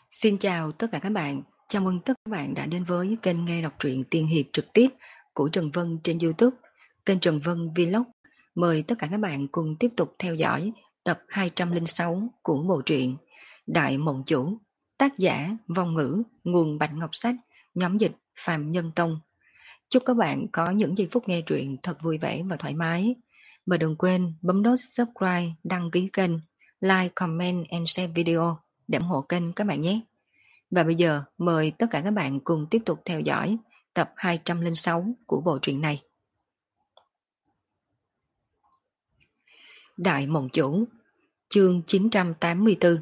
Xin chào tất cả các bạn, chào mừng tất cả các bạn đã đến với kênh nghe đọc truyện tiên hiệp trực tiếp của Trần Vân trên YouTube, kênh Trần Vân Vlog. Mời tất cả các bạn cùng tiếp tục theo dõi tập 206 của bộ truyện Đại Mộng Chủ, tác giả Vong Ngữ, nguồn Bạch Ngọc Sách, nhóm dịch Phạm Nhân Tông. Chúc các bạn có những giây phút nghe truyện thật vui vẻ và thoải mái. Và đừng quên bấm nút subscribe, đăng ký kênh, like, comment and share video để ủng hộ kênh các bạn nhé. Và bây giờ mời tất cả các bạn cùng tiếp tục theo dõi tập 206 của bộ truyện này. Đại Mộng Chủ, chương 984.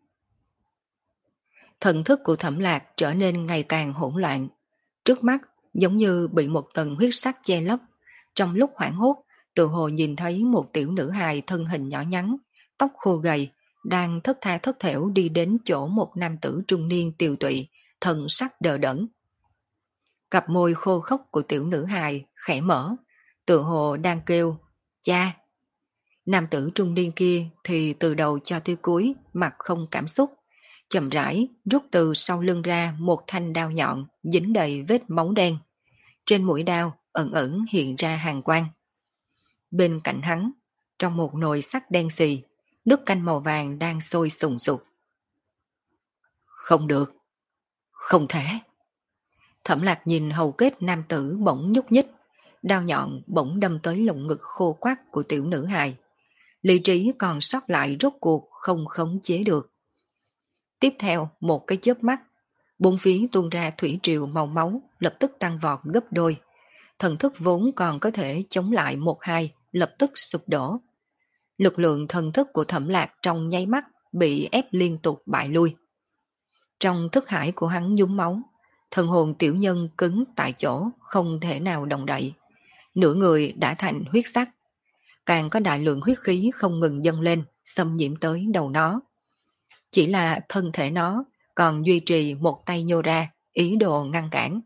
Thần thức của Thẩm Lạc trở nên ngày càng hỗn loạn. Trước mắt giống như bị một tầng huyết sắc che lấp. Trong lúc hoảng hốt, tự hồ nhìn thấy một tiểu nữ hài thân hình nhỏ nhắn, tóc khô gầy, đang thất tha thất thểu đi đến chỗ một nam tử trung niên tiều tụy, thần sắc đờ đẫn. Cặp môi khô khốc của tiểu nữ hài khẽ mở, tự hồ đang kêu cha. Nam tử trung niên kia thì từ đầu cho tới cuối mặt không cảm xúc, chậm rãi rút từ sau lưng ra một thanh đao nhọn dính đầy vết máu đen. Trên mũi đao ẩn ẩn hiện ra hàn quang. Bên cạnh hắn, trong một nồi sắt đen xì, nước canh màu vàng đang sôi sùng sục. Không được, không thể. Thẩm Lạc nhìn hầu kết nam tử bỗng nhúc nhích, đao nhọn bỗng đâm tới lồng ngực khô quắt của tiểu nữ hài. Lý trí còn sót lại rốt cuộc không khống chế được. Tiếp theo một cái chớp mắt, bốn phía tuôn ra thủy triều màu máu lập tức tăng vọt gấp đôi. Thần thức vốn còn có thể chống lại một hai lập tức sụp đổ. Lực lượng thần thức của Thẩm Lạc trong nháy mắt bị ép liên tục bại lui. Trong thức hải của hắn nhúng máu, thần hồn tiểu nhân cứng tại chỗ không thể nào động đậy. Nửa người đã thành huyết sắc. Càng có đại lượng huyết khí không ngừng dâng lên, xâm nhiễm tới đầu nó. Chỉ là thân thể nó còn duy trì một tay nhô ra, ý đồ ngăn cản.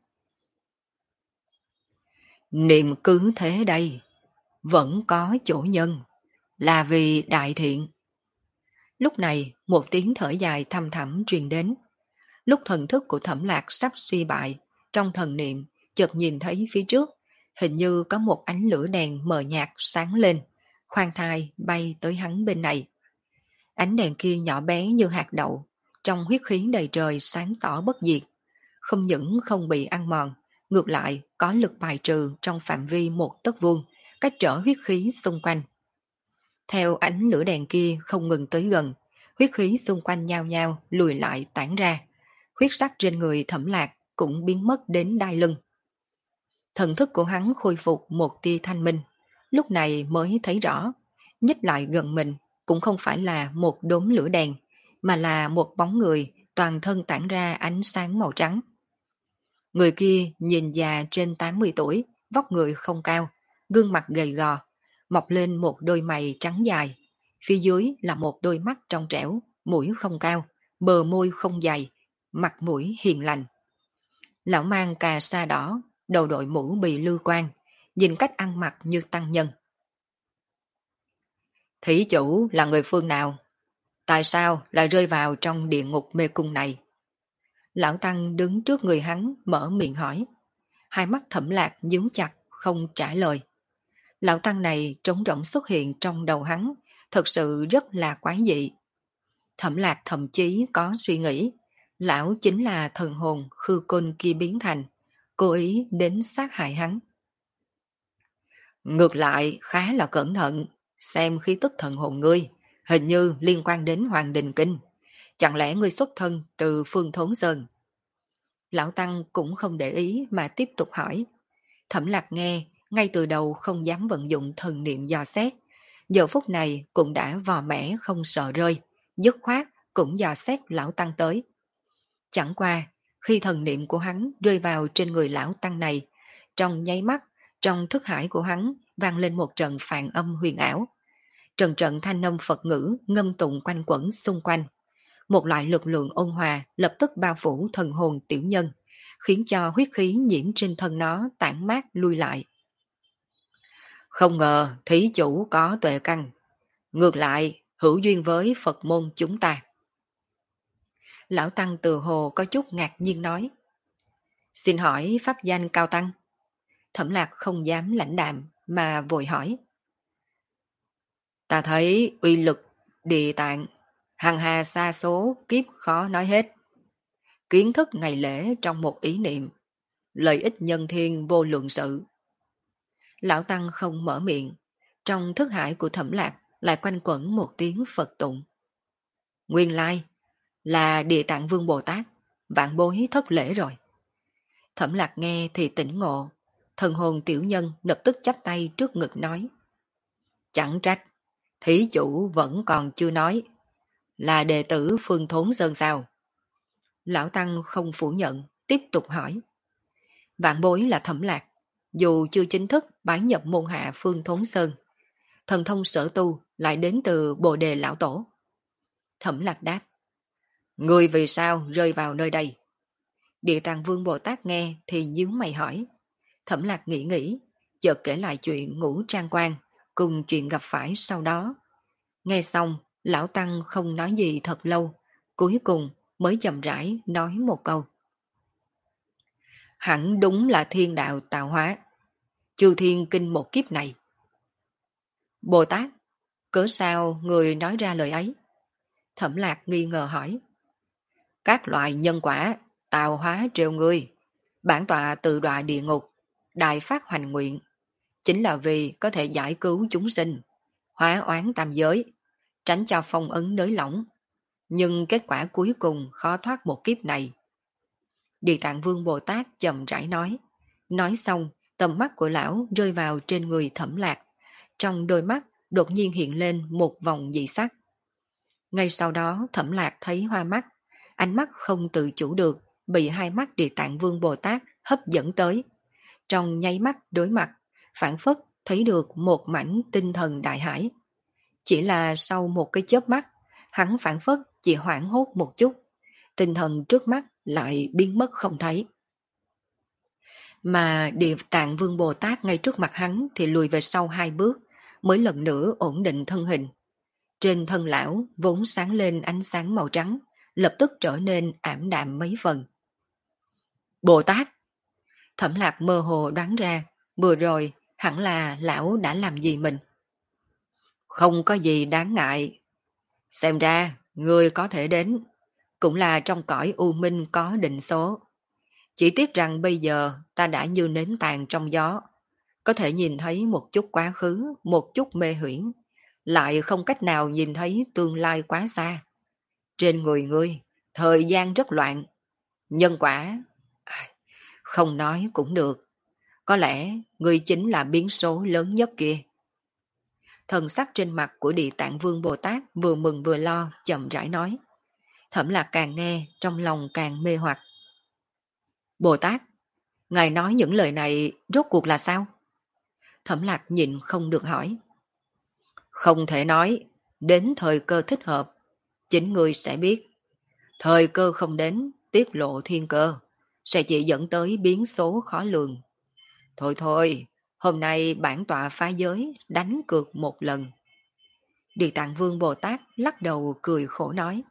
Niệm cứ thế đây, vẫn có chỗ nhân, là vì đại thiện. Lúc này một tiếng thở dài thăm thẳm truyền đến. Lúc thần thức của Thẩm Lạc sắp suy bại, trong thần niệm chợt nhìn thấy phía trước, hình như có một ánh lửa đèn mờ nhạt sáng lên, khoan thai bay tới hắn bên này. Ánh đèn kia nhỏ bé như hạt đậu, trong huyết khí đầy trời sáng tỏ bất diệt. Không những không bị ăn mòn, ngược lại có lực bài trừ trong phạm vi một tấc vuông, cách trở huyết khí xung quanh. Theo ánh lửa đèn kia không ngừng tới gần, huyết khí xung quanh nhao nhao lùi lại tản ra. Huyết sắc trên người Thẩm Lạc cũng biến mất đến đai lưng. Thần thức của hắn khôi phục một tia thanh minh, lúc này mới thấy rõ, nhích lại gần mình cũng không phải là một đốm lửa đèn, mà là một bóng người toàn thân tản ra ánh sáng màu trắng. Người kia nhìn già trên 80 tuổi, vóc người không cao, gương mặt gầy gò, mọc lên một đôi mày trắng dài. Phía dưới là một đôi mắt trong trẻo, mũi không cao, bờ môi không dày, mặt mũi hiền lành. Lão mang cà sa đỏ, đầu đội mũ bị lưu quan, nhìn cách ăn mặc như tăng nhân. Thí chủ là người phương nào? Tại sao lại rơi vào trong địa ngục mê cung này? Lão Tăng đứng trước người hắn mở miệng hỏi. Hai mắt Thẩm Lạc nhướng chặt không trả lời. Lão Tăng này trống rỗng xuất hiện trong đầu hắn, thật sự rất là quái dị. Thẩm Lạc thậm chí có suy nghĩ, lão chính là thần hồn khư côn kia biến thành, cố ý đến sát hại hắn. Ngược lại khá là cẩn thận, xem khí tức thần hồn ngươi, hình như liên quan đến Hoàng Đình Kinh. Chẳng lẽ ngươi xuất thân từ phương Thốn Sơn? Lão Tăng cũng không để ý mà tiếp tục hỏi. Thẩm Lạc nghe, ngay từ đầu không dám vận dụng thần niệm dò xét. Giờ phút này cũng đã vò mẻ không sợ rơi, dứt khoát cũng dò xét Lão Tăng tới. Chẳng qua, khi thần niệm của hắn rơi vào trên người Lão Tăng này, trong nháy mắt, trong thức hải của hắn vang lên một trận phản âm huyền ảo. Trận trận thanh âm Phật ngữ ngâm tụng quanh quẩn xung quanh. Một loại lực lượng ôn hòa lập tức bao phủ thần hồn tiểu nhân, khiến cho huyết khí nhiễm trên thân nó tản mát lui lại. Không ngờ thí chủ có tuệ căn, ngược lại hữu duyên với Phật môn chúng ta. Lão Tăng từ hồ có chút ngạc nhiên nói. Xin hỏi pháp danh Cao Tăng. Thẩm Lạc không dám lãnh đạm mà vội hỏi. Ta thấy uy lực địa tạng, hằng hà sa số kiếp khó nói hết. Kiến thức ngày lễ trong một ý niệm, lợi ích nhân thiên vô lượng sự. Lão Tăng không mở miệng, trong thức hải của Thẩm Lạc lại quanh quẩn một tiếng Phật tụng. Nguyên lai là Địa Tạng Vương Bồ Tát, vạn bối thất lễ rồi. Thẩm Lạc nghe thì tỉnh ngộ, thần hồn tiểu nhân lập tức chắp tay trước ngực nói. Chẳng trách, thí chủ vẫn còn chưa nói, là đệ tử Phương Thốn Sơn sao? Lão Tăng không phủ nhận, tiếp tục hỏi. Vạn bối là Thẩm Lạc, dù chưa chính thức bái nhập môn hạ Phương Thốn Sơn, thần thông sở tu lại đến từ Bồ Đề Lão Tổ. Thẩm Lạc đáp. Người vì sao rơi vào nơi đây? Địa Tạng Vương Bồ Tát nghe thì nhíu mày hỏi. Thẩm Lạc nghĩ, chợt kể lại chuyện Ngũ Trang Quan cùng chuyện gặp phải sau đó. Nghe xong, Lão Tăng không nói gì thật lâu, cuối cùng mới chậm rãi nói một câu. Hẳn đúng là thiên đạo tạo hóa, chư thiên kinh một kiếp này. Bồ Tát, cớ sao người nói ra lời ấy? Thẩm Lạc nghi ngờ hỏi. Các loại nhân quả, tạo hóa trêu ngươi, bản tọa tự đọa địa ngục, đại phát hoành nguyện, chính là vì có thể giải cứu chúng sinh, hóa oán tam giới, tránh cho phong ấn nới lỏng. Nhưng kết quả cuối cùng khó thoát một kiếp này. Địa Tạng Vương Bồ Tát chậm rãi nói. Nói xong, tầm mắt của lão rơi vào trên người Thẩm Lạc. Trong đôi mắt đột nhiên hiện lên một vòng dị sắc. Ngay sau đó Thẩm Lạc thấy hoa mắt, ánh mắt không tự chủ được, bị hai mắt Địa Tạng Vương Bồ Tát hấp dẫn tới. Trong nháy mắt đối mặt, phản phất thấy được một mảnh tinh thần đại hải. Chỉ là sau một cái chớp mắt, hắn phản phất chỉ hoảng hốt một chút, tinh thần trước mắt lại biến mất không thấy. Mà Địa Tạng Vương Bồ Tát ngay trước mặt hắn thì lùi về sau hai bước, mới lần nữa ổn định thân hình. Trên thân lão vốn sáng lên ánh sáng màu trắng, lập tức trở nên ảm đạm mấy phần. Bồ Tát! Thẩm Lạc mơ hồ đoán ra, vừa rồi hẳn là lão đã làm gì mình. Không có gì đáng ngại. Xem ra, người có thể đến, cũng là trong cõi u minh có định số. Chỉ tiếc rằng bây giờ ta đã như nến tàn trong gió, có thể nhìn thấy một chút quá khứ, một chút mê huyễn, lại không cách nào nhìn thấy tương lai quá xa. Trên người ngươi, thời gian rất loạn. Nhân quả, không nói cũng được. Có lẽ ngươi chính là biến số lớn nhất kia. Thần sắc trên mặt của Địa Tạng Vương Bồ Tát vừa mừng vừa lo, chậm rãi nói. Thẩm Lạc càng nghe, trong lòng càng mê hoặc. Bồ Tát, ngài nói những lời này rốt cuộc là sao? Thẩm Lạc nhịn không được hỏi. Không thể nói, đến thời cơ thích hợp, chính ngươi sẽ biết. Thời cơ không đến, tiết lộ thiên cơ, sẽ chỉ dẫn tới biến số khó lường. Thôi thôi, hôm nay bản tọa phá giới, đánh cược một lần. Địa Tạng Vương Bồ Tát lắc đầu cười khổ nói.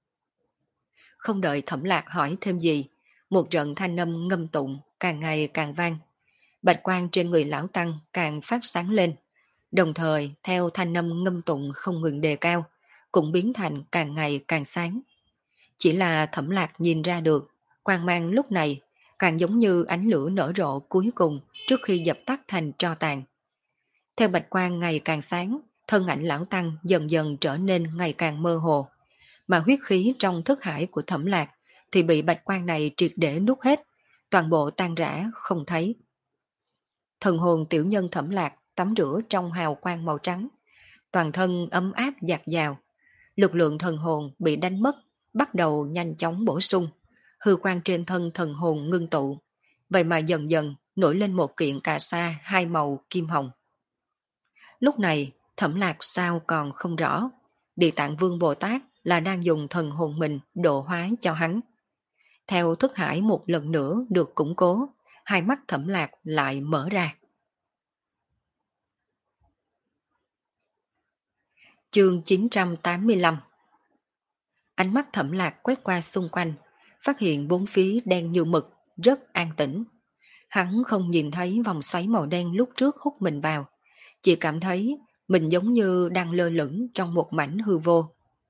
Không đợi Thẩm Lạc hỏi thêm gì, một trận thanh âm ngâm tụng càng ngày càng vang. Bạch quang trên người lão tăng càng phát sáng lên, đồng thời theo thanh âm ngâm tụng không ngừng đề cao, cũng biến thành càng ngày càng sáng. Chỉ là Thẩm Lạc nhìn ra được, quang mang lúc này càng giống như ánh lửa nở rộ cuối cùng trước khi dập tắt thành tro tàn. Theo bạch quang ngày càng sáng, thân ảnh lão tăng dần dần trở nên ngày càng mơ hồ, mà huyết khí trong thức hải của Thẩm Lạc thì bị bạch quang này triệt để nuốt hết, toàn bộ tan rã không thấy. Thần hồn tiểu nhân Thẩm Lạc tắm rửa trong hào quang màu trắng, toàn thân ấm áp dạt dào, lực lượng thần hồn bị đánh mất, bắt đầu nhanh chóng bổ sung, hư quang trên thân thần hồn ngưng tụ, vậy mà dần dần nổi lên một kiện cà sa hai màu kim hồng. Lúc này Thẩm Lạc sao còn không rõ, Địa Tạng Vương Bồ Tát là đang dùng thần hồn mình độ hóa cho hắn. Theo thức hải một lần nữa được củng cố, hai mắt Thẩm Lạc lại mở ra. Chương 985. Ánh mắt Thẩm Lạc quét qua xung quanh, phát hiện bốn phía đen như mực, rất an tĩnh. Hắn không nhìn thấy vòng xoáy màu đen lúc trước hút mình vào, chỉ cảm thấy mình giống như đang lơ lửng trong một mảnh hư vô.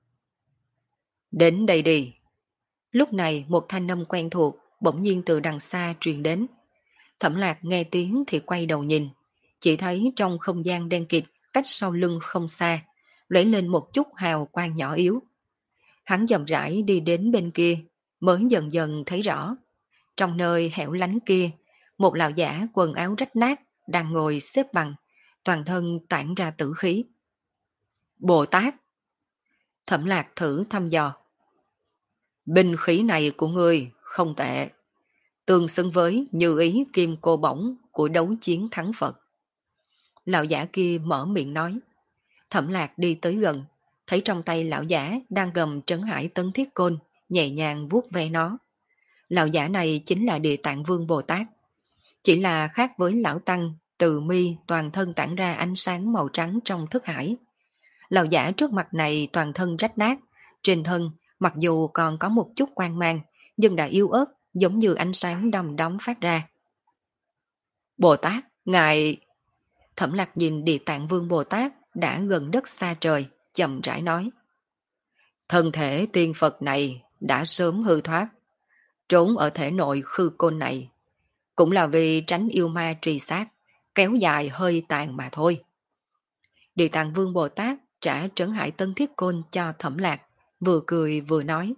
Đến đây đi. Lúc này một thanh âm quen thuộc bỗng nhiên từ đằng xa truyền đến. Thẩm Lạc nghe tiếng thì quay đầu nhìn, chỉ thấy trong không gian đen kịt cách sau lưng không xa, lóe lên một chút hào quang nhỏ yếu. Hắn chậm rãi đi đến bên kia, mới dần dần thấy rõ. Trong nơi hẻo lánh kia, một lão giả quần áo rách nát đang ngồi xếp bằng, toàn thân tản ra tử khí. Bồ Tát! Thẩm Lạc thử thăm dò. Binh khí này của ngươi không tệ, tương xứng với như ý kim cô bổng của đấu chiến thắng Phật. Lão giả kia mở miệng nói. Thẩm Lạc đi tới gần, thấy trong tay lão giả đang cầm trấn hải tấn thiết côn, nhẹ nhàng vuốt ve nó. Lão giả này chính là Địa Tạng Vương Bồ Tát. Chỉ là khác với lão tăng, từ mi toàn thân tản ra ánh sáng màu trắng trong thức hải. Lão giả trước mặt này toàn thân rách nát, trên thân mặc dù còn có một chút quang mang, nhưng đã yếu ớt, giống như ánh sáng đom đóm phát ra. Bồ Tát, ngài... Thẩm Lạc nhìn Địa Tạng Vương Bồ Tát đã gần đất xa trời, chậm rãi nói. Thân thể tiên Phật này đã sớm hư thoát, trốn ở thể nội khư côn này, cũng là vì tránh yêu ma truy sát, kéo dài hơi tàn mà thôi. Địa Tạng Vương Bồ Tát trả trấn hải tân thiết côn cho Thẩm Lạc, vừa cười vừa nói.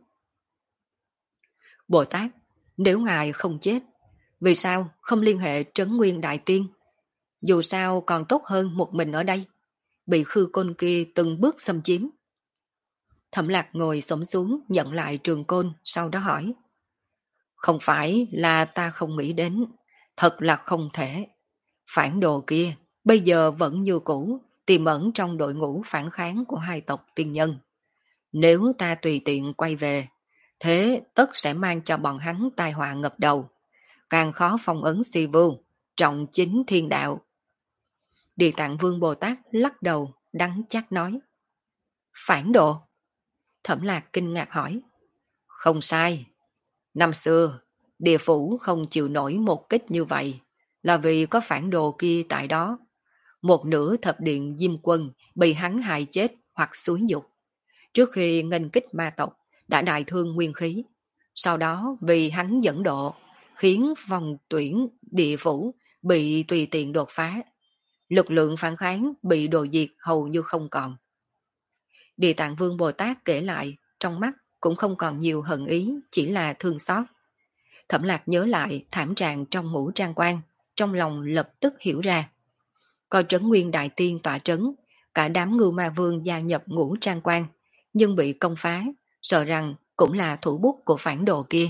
Bồ Tát, nếu ngài không chết, vì sao không liên hệ Trấn Nguyên Đại Tiên? Dù sao còn tốt hơn một mình ở đây, bị khư côn kia từng bước xâm chiếm. Thẩm Lạc ngồi xổm xuống nhận lại trường côn, sau đó hỏi. Không phải là ta không nghĩ đến, thật là không thể. Phản đồ kia bây giờ vẫn như cũ, tiềm ẩn trong đội ngũ phản kháng của hai tộc tiên nhân. Nếu ta tùy tiện quay về, thế tất sẽ mang cho bọn hắn tai họa ngập đầu, càng khó phong ấn si vưu, trọng chính thiên đạo. Địa Tạng Vương Bồ Tát lắc đầu, đắng chát nói. Phản đồ? Thẩm Lạc kinh ngạc hỏi. Không sai. Năm xưa, địa phủ không chịu nổi một kích như vậy, là vì có phản đồ kia tại đó. Một nửa thập điện Diêm Quân bị hắn hại chết hoặc xúi dục. Trước khi nghênh kích ma tộc, đã đại thương nguyên khí. Sau đó vì hắn dẫn độ, khiến vòng tuyển địa phủ bị tùy tiện đột phá. Lực lượng phản kháng bị đồ diệt hầu như không còn. Địa Tạng Vương Bồ Tát kể lại, trong mắt cũng không còn nhiều hận ý, chỉ là thương xót. Thẩm Lạc nhớ lại thảm trạng trong ngũ trang quan, trong lòng lập tức hiểu ra. Coi Trấn Nguyên Đại Tiên tọa trấn, cả đám Ngưu Ma Vương gia nhập ngũ trang quan, nhưng bị công phá, sợ rằng cũng là thủ bút của phản đồ kia.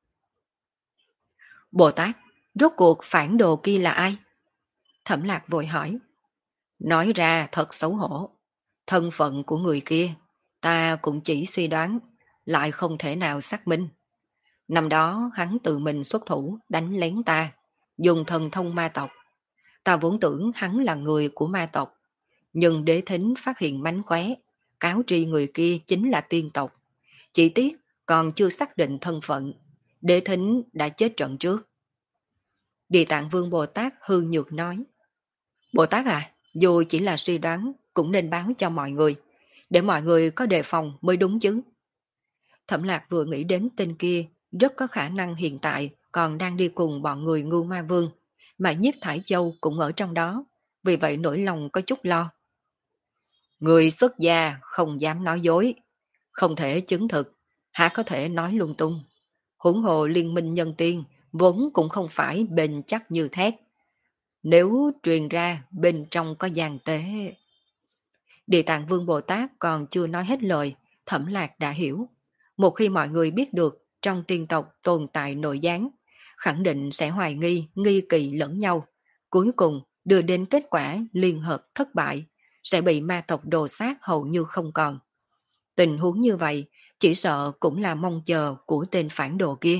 Bồ Tát, rốt cuộc phản đồ kia là ai? Thẩm Lạc vội hỏi. Nói ra thật xấu hổ. Thân phận của người kia, ta cũng chỉ suy đoán, lại không thể nào xác minh. Năm đó hắn tự mình xuất thủ đánh lén ta, dùng thần thông ma tộc. Ta vốn tưởng hắn là người của ma tộc, nhưng Đế Thính phát hiện mánh khóe, cáo tri người kia chính là tiên tộc. Chỉ tiếc còn chưa xác định thân phận, Đế Thính đã chết trận trước. Địa Tạng Vương Bồ Tát hư nhược nói. Bồ Tát à, dù chỉ là suy đoán cũng nên báo cho mọi người, để mọi người có đề phòng mới đúng chứ. Thẩm Lạc vừa nghĩ đến tên kia, rất có khả năng hiện tại còn đang đi cùng bọn người Ngưu Ma Vương, mà Nhiếp Thải Châu cũng ở trong đó, vì vậy nỗi lòng có chút lo. Người xuất gia không dám nói dối, không thể chứng thực, há có thể nói lung tung. Huống hồ liên minh nhân tiên vốn cũng không phải bền chắc như thép. Nếu truyền ra bên trong có gian tế... Địa Tạng Vương Bồ Tát còn chưa nói hết lời, Thẩm Lạc đã hiểu. Một khi mọi người biết được trong tiên tộc tồn tại nội gián, khẳng định sẽ hoài nghi, nghi kỵ lẫn nhau. Cuối cùng đưa đến kết quả liên hợp thất bại, sẽ bị ma tộc đồ sát hầu như không còn. Tình huống như vậy, chỉ sợ cũng là mong chờ của tên phản đồ kia.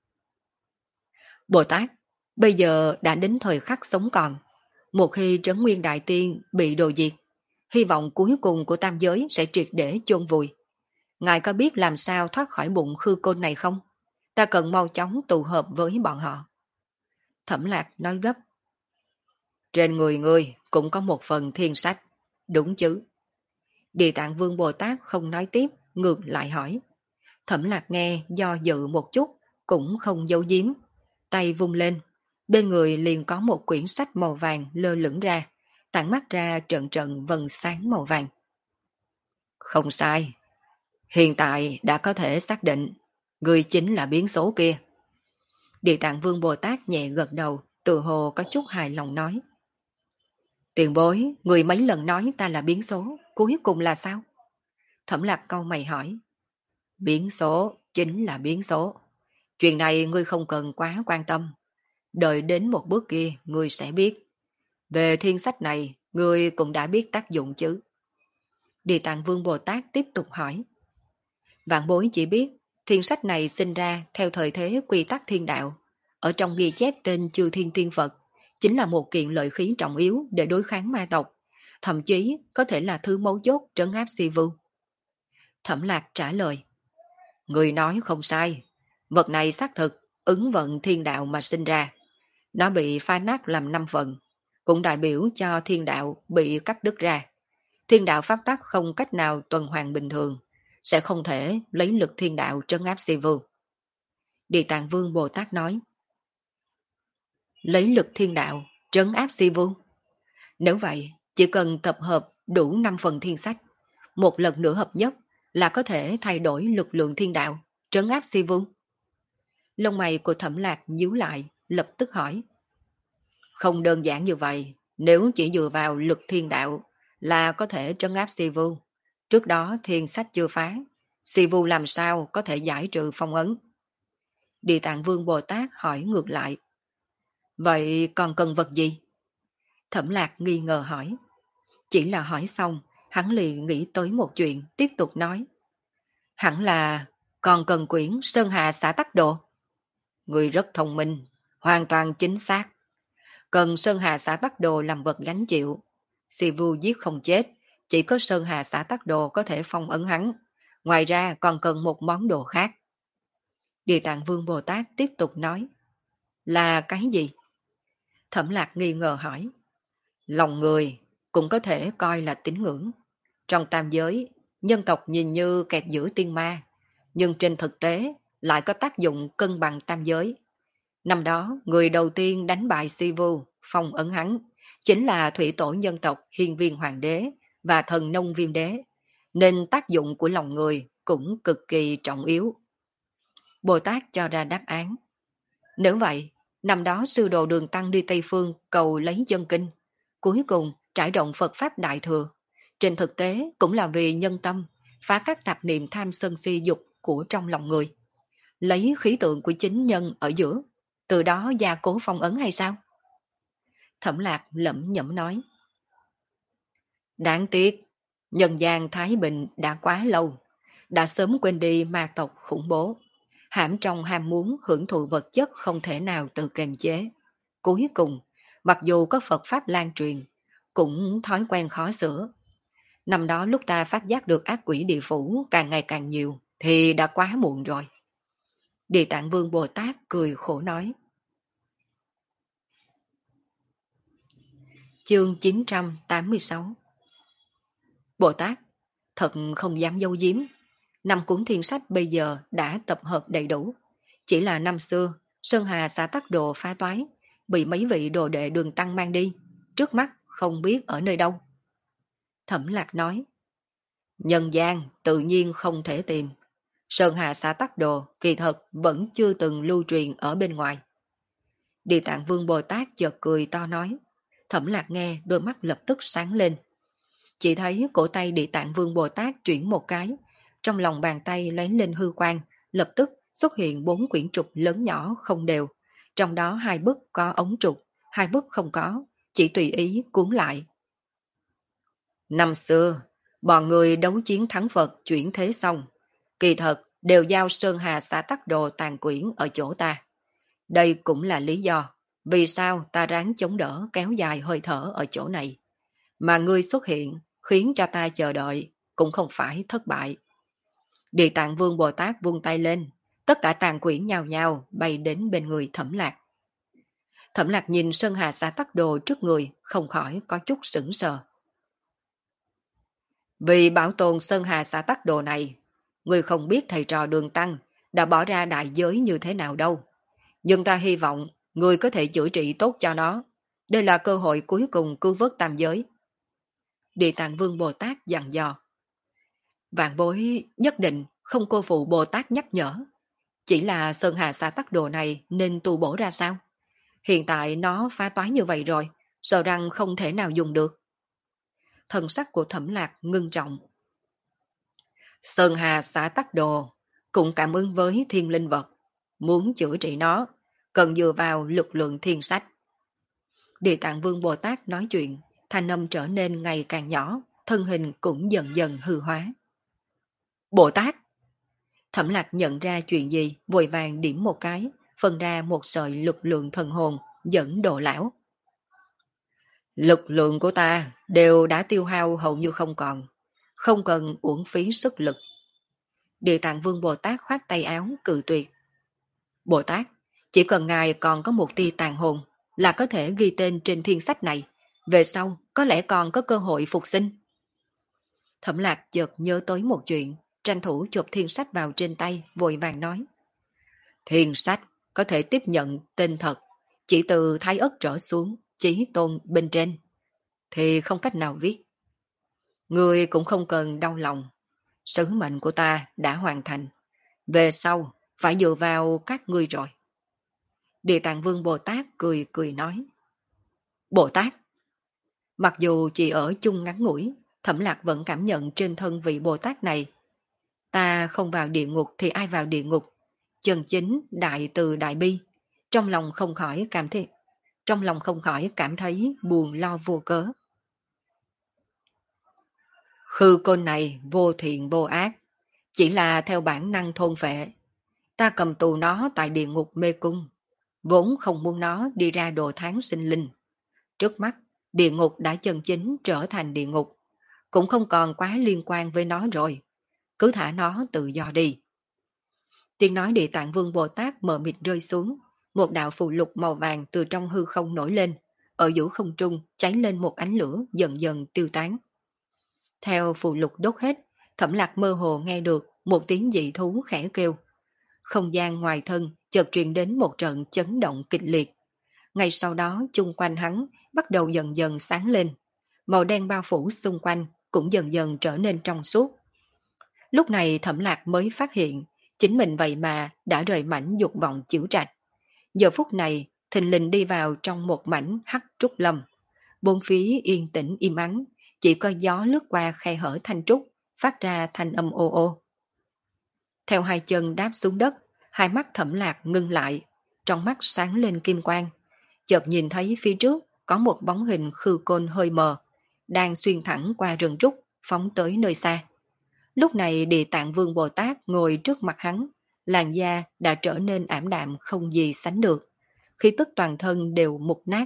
Bồ Tát, bây giờ đã đến thời khắc sống còn. Một khi Trấn Nguyên Đại Tiên bị đồ diệt, hy vọng cuối cùng của tam giới sẽ triệt để chôn vùi. Ngài có biết làm sao thoát khỏi bụng khư côn này không? Ta cần mau chóng tụ hợp với bọn họ. Thẩm Lạc nói gấp. Trên người ngươi cũng có một phần thiên sách, đúng chứ? Địa Tạng Vương Bồ Tát không nói tiếp, ngược lại hỏi. Thẩm Lạc nghe do dự một chút, cũng không giấu giếm. Tay vung lên, bên người liền có một quyển sách màu vàng lơ lửng ra, tản mắt ra trận trận vầng sáng màu vàng. Không sai, hiện tại đã có thể xác định, người chính là biến số kia. Địa Tạng Vương Bồ Tát nhẹ gật đầu, tự hồ có chút hài lòng nói. Tiền bối, người mấy lần nói ta là biến số, cuối cùng là sao? Thẩm Lạc câu mày hỏi. Biến số, chính là biến số. Chuyện này ngươi không cần quá quan tâm. Đợi đến một bước kia, ngươi sẽ biết. Về thiên sách này, ngươi cũng đã biết tác dụng chứ. Địa Tạng Vương Bồ Tát tiếp tục hỏi. Vạn bối chỉ biết, thiên sách này sinh ra theo thời thế quy tắc thiên đạo. Ở trong ghi chép tên Chư Thiên Tiên Phật, chính là một kiện lợi khí trọng yếu để đối kháng ma tộc. Thậm chí có thể là thứ mấu chốt trấn áp si vưu. Thẩm Lạc trả lời. Người nói không sai. Vật này xác thực, ứng vận thiên đạo mà sinh ra. Nó bị phá nát làm 5 phần, cũng đại biểu cho thiên đạo bị cắt đứt ra. Thiên đạo pháp tắc không cách nào tuần hoàn bình thường, sẽ không thể lấy lực thiên đạo trấn áp si vưu. Địa Tạng Vương Bồ Tát nói. Lấy lực thiên đạo trấn áp si vưu. Nếu vậy, chỉ cần tập hợp đủ 5 phần thiên sách, một lần nữa hợp nhất là có thể thay đổi lực lượng thiên đạo, trấn áp si vưu. Lông mày của Thẩm Lạc nhíu lại, lập tức hỏi. Không đơn giản như vậy, nếu chỉ dựa vào lực thiên đạo là có thể trấn áp si vưu. Trước đó thiên sách chưa phá, si vưu làm sao có thể giải trừ phong ấn? Địa Tạng Vương Bồ Tát hỏi ngược lại. Vậy còn cần vật gì? Thẩm Lạc nghi ngờ hỏi. Chỉ là hỏi xong, hắn liền nghĩ tới một chuyện, tiếp tục nói. Hẳn là còn cần quyển Sơn Hà Xã Tắc Đồ. Người rất thông minh, hoàn toàn chính xác. Cần Sơn Hà Xã Tắc Đồ làm vật gánh chịu. Si Vu giết không chết, chỉ có Sơn Hà Xã Tắc Đồ có thể phong ấn hắn. Ngoài ra còn cần một món đồ khác. Địa Tạng Vương Bồ Tát tiếp tục nói. Là cái gì? Thẩm Lạc nghi ngờ hỏi. Lòng người cũng có thể coi là tín ngưỡng. Trong tam giới, nhân tộc nhìn như kẹp giữa tiên ma, nhưng trên thực tế lại có tác dụng cân bằng tam giới. Năm đó, người đầu tiên đánh bại Sivu, phong ấn hắn, chính là thủy tổ nhân tộc Hiên Viên Hoàng đế và thần nông Viêm đế, nên tác dụng của lòng người cũng cực kỳ trọng yếu. Bồ Tát cho ra đáp án. Nếu vậy, năm đó sư đồ Đường Tăng đi Tây Phương cầu lấy dân kinh, cuối cùng trải rộng Phật Pháp Đại Thừa. Trên thực tế cũng là vì nhân tâm, phá các tạp niệm tham sân si dục của trong lòng người. Lấy khí tượng của chính nhân ở giữa, từ đó gia cố phong ấn hay sao? Thẩm Lạc lẩm nhẩm nói. Đáng tiếc, nhân gian Thái Bình đã quá lâu, đã sớm quên đi ma tộc khủng bố. Hãm trong ham muốn hưởng thụ vật chất không thể nào tự kiềm chế. Cuối cùng, mặc dù có Phật Pháp lan truyền, cũng thói quen khó sửa. Năm đó lúc ta phát giác được ác quỷ địa phủ càng ngày càng nhiều, thì đã quá muộn rồi. Địa Tạng Vương Bồ Tát cười khổ nói. Chương 986. Bồ Tát, thật không dám giấu giếm. 5 cuốn thiên sách bây giờ đã tập hợp đầy đủ. Chỉ là năm xưa, Sơn Hà Xã Tắc Đồ phá toái, bị mấy vị đồ đệ Đường Tăng mang đi. Trước mắt không biết ở nơi đâu. Thẩm Lạc nói. Nhân gian tự nhiên không thể tìm. Sơn Hà Xã Tắc Đồ kỳ thật vẫn chưa từng lưu truyền ở bên ngoài. Địa Tạng Vương Bồ Tát chợt cười to nói. Thẩm Lạc nghe đôi mắt lập tức sáng lên. Chỉ thấy cổ tay Địa Tạng Vương Bồ Tát chuyển một cái, trong lòng bàn tay lấy lên hư quang, lập tức xuất hiện 4 quyển trục lớn nhỏ không đều, trong đó 2 bức có ống trục, 2 bức không có, chỉ tùy ý cuốn lại. Năm xưa, bọn người đấu chiến thắng Phật chuyển thế xong, kỳ thật đều giao Sơn Hà Xã Tắc Đồ tàn quyển ở chỗ ta. Đây cũng là lý do vì sao ta ráng chống đỡ kéo dài hơi thở ở chỗ này. Mà ngươi xuất hiện khiến cho ta chờ đợi cũng không phải thất bại. Địa Tạng Vương Bồ Tát vung tay lên, tất cả tàn quỷ nhào nhào bay đến bên người Thẩm Lạc. Thẩm Lạc nhìn Sơn Hà Sa Tắc Đồ trước người, không khỏi có chút sững sờ. Vì bảo tồn Sơn Hà Sa Tắc Đồ này, người không biết thầy trò Đường Tăng đã bỏ ra đại giới như thế nào đâu. Nhưng ta hy vọng người có thể chữa trị tốt cho nó. Đây là cơ hội cuối cùng cứu vớt tam giới. Địa Tạng Vương Bồ Tát dặn dò. Vạn bối nhất định không cô phụ Bồ Tát nhắc nhở. Chỉ là Sơn Hà Sa Tắc Đồ này nên tu bổ ra sao? Hiện tại nó phá toái như vậy rồi, sợ rằng không thể nào dùng được. Thần sắc của Thẩm Lạc ngưng trọng. Sơn Hà Sa Tắc Đồ cũng cảm ứng với thiên linh vật. Muốn chữa trị nó, cần dựa vào lực lượng thiên sách. Địa Tạng Vương Bồ Tát nói chuyện, thanh âm trở nên ngày càng nhỏ, thân hình cũng dần dần hư hóa. Bồ Tát! Thẩm Lạc nhận ra chuyện gì, vội vàng điểm một cái, phân ra một sợi lực lượng thần hồn, dẫn độ lão. Lực lượng của ta đều đã tiêu hao hầu như không còn, không cần uổng phí sức lực. Địa Tạng Vương Bồ Tát khoát tay áo, cự tuyệt. Bồ Tát, chỉ cần ngài còn có một tia tàn hồn, là có thể ghi tên trên thiên sách này, về sau có lẽ còn có cơ hội phục sinh. Thẩm Lạc chợt nhớ tới một chuyện, tranh thủ chụp thiên sách vào trên tay, vội vàng nói. Thiên sách có thể tiếp nhận tên thật, chỉ từ Thái Ất trở xuống, Chí Tôn bên trên, thì không cách nào viết. Ngươi cũng không cần đau lòng, sứ mệnh của ta đã hoàn thành, về sau phải dựa vào các ngươi rồi. Địa Tạng Vương Bồ Tát cười cười nói. Bồ Tát! Mặc dù chỉ ở chung ngắn ngủi, Thẩm Lạc vẫn cảm nhận trên thân vị Bồ Tát này. Ta không vào địa ngục thì ai vào địa ngục? Chân chính đại từ đại bi, trong lòng không khỏi cảm thấy buồn lo vô cớ. Khư côn này vô thiện vô ác, chỉ là theo bản năng thôn phệ. Ta cầm tù nó tại địa ngục mê cung, vốn không muốn nó đi ra đồ tháng sinh linh. Trước mắt, địa ngục đã chân chính trở thành địa ngục, cũng không còn quá liên quan với nó rồi. Cứ thả nó tự do đi. Tiếng nói Địa Tạng Vương Bồ Tát mờ mịt rơi xuống, một đạo phù lục màu vàng từ trong hư không nổi lên, ở giữa không trung cháy lên một ánh lửa dần dần tiêu tán. Theo phù lục đốt hết, Thẩm Lạc mơ hồ nghe được một tiếng dị thú khẽ kêu. Không gian ngoài thân chợt truyền đến một trận chấn động kịch liệt. Ngay sau đó chung quanh hắn bắt đầu dần dần sáng lên. Màu đen bao phủ xung quanh cũng dần dần trở nên trong suốt. Lúc này Thẩm Lạc mới phát hiện chính mình vậy mà đã rời mảnh dục vọng chiếu trạch. Giờ phút này thình lình đi vào trong một mảnh hắc trúc lâm. Bốn phía yên tĩnh im ắng, chỉ có gió lướt qua khe hở thanh trúc, phát ra thanh âm ô ô. Theo hai chân đáp xuống đất, hai mắt Thẩm Lạc ngưng lại, trong mắt sáng lên kim quang. Chợt nhìn thấy phía trước có một bóng hình khư côn hơi mờ, đang xuyên thẳng qua rừng trúc, phóng tới nơi xa. Lúc này Địa Tạng Vương Bồ Tát ngồi trước mặt hắn, làn da đã trở nên ảm đạm không gì sánh được, khí tức toàn thân đều mục nát.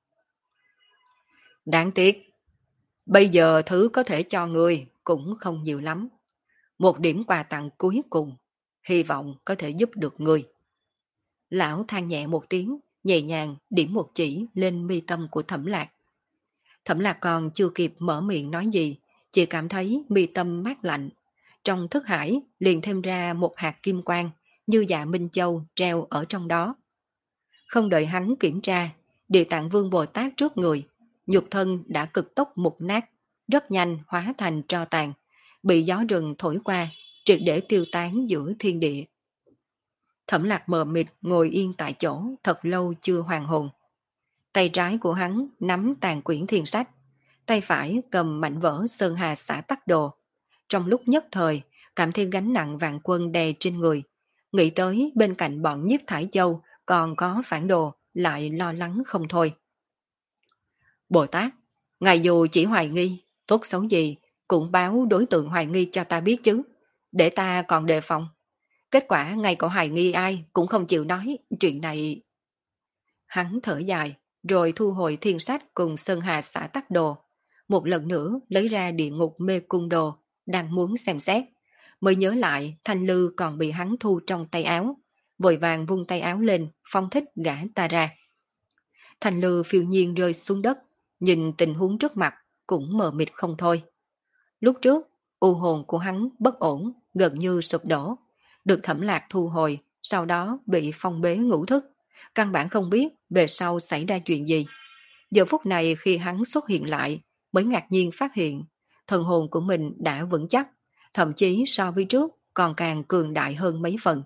Đáng tiếc, bây giờ thứ có thể cho ngươi cũng không nhiều lắm. Một điểm quà tặng cuối cùng, hy vọng có thể giúp được ngươi. Lão than nhẹ một tiếng, nhẹ nhàng điểm một chỉ lên mi tâm của Thẩm Lạc. Thẩm Lạc còn chưa kịp mở miệng nói gì, chỉ cảm thấy mi tâm mát lạnh. Trong thức hải liền thêm ra một hạt kim quang như dạ Minh Châu treo ở trong đó. Không đợi hắn kiểm tra, Địa Tạng Vương Bồ Tát trước người, nhục thân đã cực tốc mục nát, rất nhanh hóa thành tro tàn, bị gió rừng thổi qua, triệt để tiêu tán giữa thiên địa. Thẩm Lạc mờ mịt ngồi yên tại chỗ thật lâu chưa hoàn hồn. Tay trái của hắn nắm tàn quyển thiên sách, tay phải cầm mảnh vỡ Sơn Hà Xả Tắc Đồ. Trong lúc nhất thời, cảm thấy gánh nặng vạn quân đè trên người. Nghĩ tới bên cạnh bọn Nhiếp Thải Châu còn có phản đồ, lại lo lắng không thôi. Bồ Tát, ngài dù chỉ hoài nghi, tốt xấu gì, cũng báo đối tượng hoài nghi cho ta biết chứ, để ta còn đề phòng. Kết quả ngay cậu hoài nghi ai cũng không chịu nói, chuyện này... Hắn thở dài, rồi thu hồi thiên sách cùng Sơn Hà Xả Tắc Đồ. Một lần nữa lấy ra địa ngục mê cung đồ, đang muốn xem xét. mới nhớ lại thanh lư còn bị hắn thu trong tay áo, vội vàng vung tay áo lên, phong thích gã ta ra. Thanh lư phiêu nhiên rơi xuống đất, nhìn tình huống trước mặt, cũng mờ mịt không thôi. Lúc trước, u hồn của hắn bất ổn, gần như sụp đổ, được Thẩm Lạc thu hồi, sau đó bị phong bế ngủ thức, căn bản không biết về sau xảy ra chuyện gì. Giờ phút này khi hắn xuất hiện lại, mới ngạc nhiên phát hiện, thần hồn của mình đã vững chắc, thậm chí so với trước còn càng cường đại hơn mấy phần.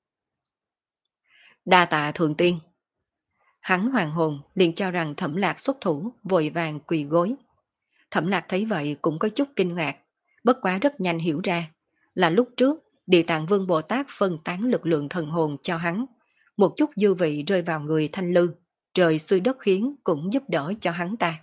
Đa tạ thượng tiên. Hắn hoàng hồn liền cho rằng Thẩm Lạc xuất thủ, vội vàng quỳ gối. Thẩm Lạc thấy vậy cũng có chút kinh ngạc, bất quá rất nhanh hiểu ra, là lúc trước Địa Tạng Vương Bồ Tát phân tán lực lượng thần hồn cho hắn, một chút dư vị rơi vào người Thanh Lư, trời xuôi đất khiến cũng giúp đỡ cho hắn ta.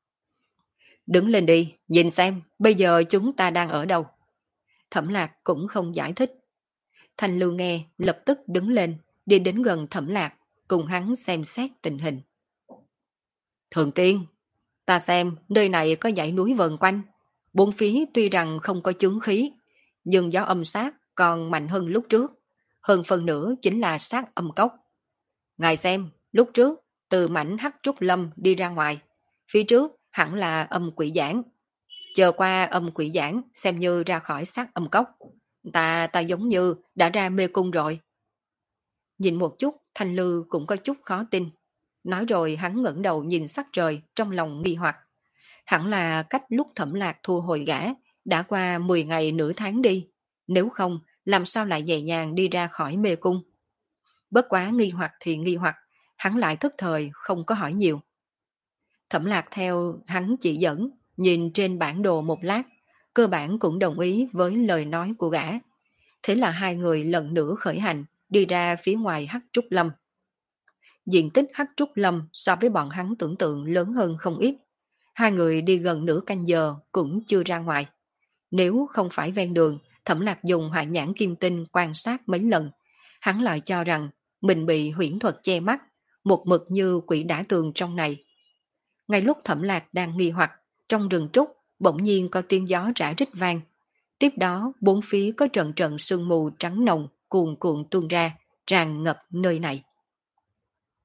Đứng lên đi, nhìn xem, bây giờ chúng ta đang ở đâu. Thẩm Lạc cũng không giải thích. Thanh Lư nghe, lập tức đứng lên, đi đến gần Thẩm Lạc, cùng hắn xem xét tình hình. Thượng tiên, ta xem nơi này có dãy núi vần quanh, bốn phía tuy rằng không có chướng khí, nhưng gió âm sát còn mạnh hơn lúc trước, hơn phần nữa chính là sát âm cốc. Ngài xem, lúc trước, từ mảnh hắc trúc lâm đi ra ngoài, phía trước hẳn là âm quỷ giảng. Chờ qua âm quỷ giảng xem như ra khỏi sát âm cốc. Ta giống như đã ra mê cung rồi. Nhìn một chút, Thanh Lư cũng có chút khó tin. Nói rồi hắn ngẩng đầu nhìn sắc trời, trong lòng nghi hoặc. Hẳn là cách lúc Thẩm Lạc thu hồi gã, đã qua 10 ngày nửa tháng đi. Nếu không, làm sao lại nhẹ nhàng đi ra khỏi mê cung? Bất quá nghi hoặc thì nghi hoặc, hắn lại thức thời không có hỏi nhiều. Thẩm Lạc theo hắn chỉ dẫn, nhìn trên bản đồ một lát, cơ bản cũng đồng ý với lời nói của gã. Thế là hai người lần nữa khởi hành, đi ra phía ngoài Hắc Trúc Lâm. Diện tích Hắc Trúc Lâm so với bọn hắn tưởng tượng lớn hơn không ít. Hai người đi gần nửa canh giờ cũng chưa ra ngoài. Nếu không phải ven đường, Thẩm Lạc dùng Hoại Nhãn Kim Tinh quan sát mấy lần, hắn lại cho rằng mình bị huyễn thuật che mắt, một mực như quỷ đã tường trong này. Ngay lúc Thẩm Lạc đang nghi hoặc, trong rừng trúc bỗng nhiên có tiếng gió rã rít vang. Tiếp đó bốn phía có trận trận sương mù trắng nồng cuồn cuộn tuôn ra, tràn ngập nơi này.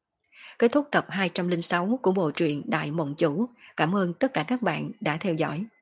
Kết thúc tập 206 của bộ truyện Đại Mộng Chủ. Cảm ơn tất cả các bạn đã theo dõi.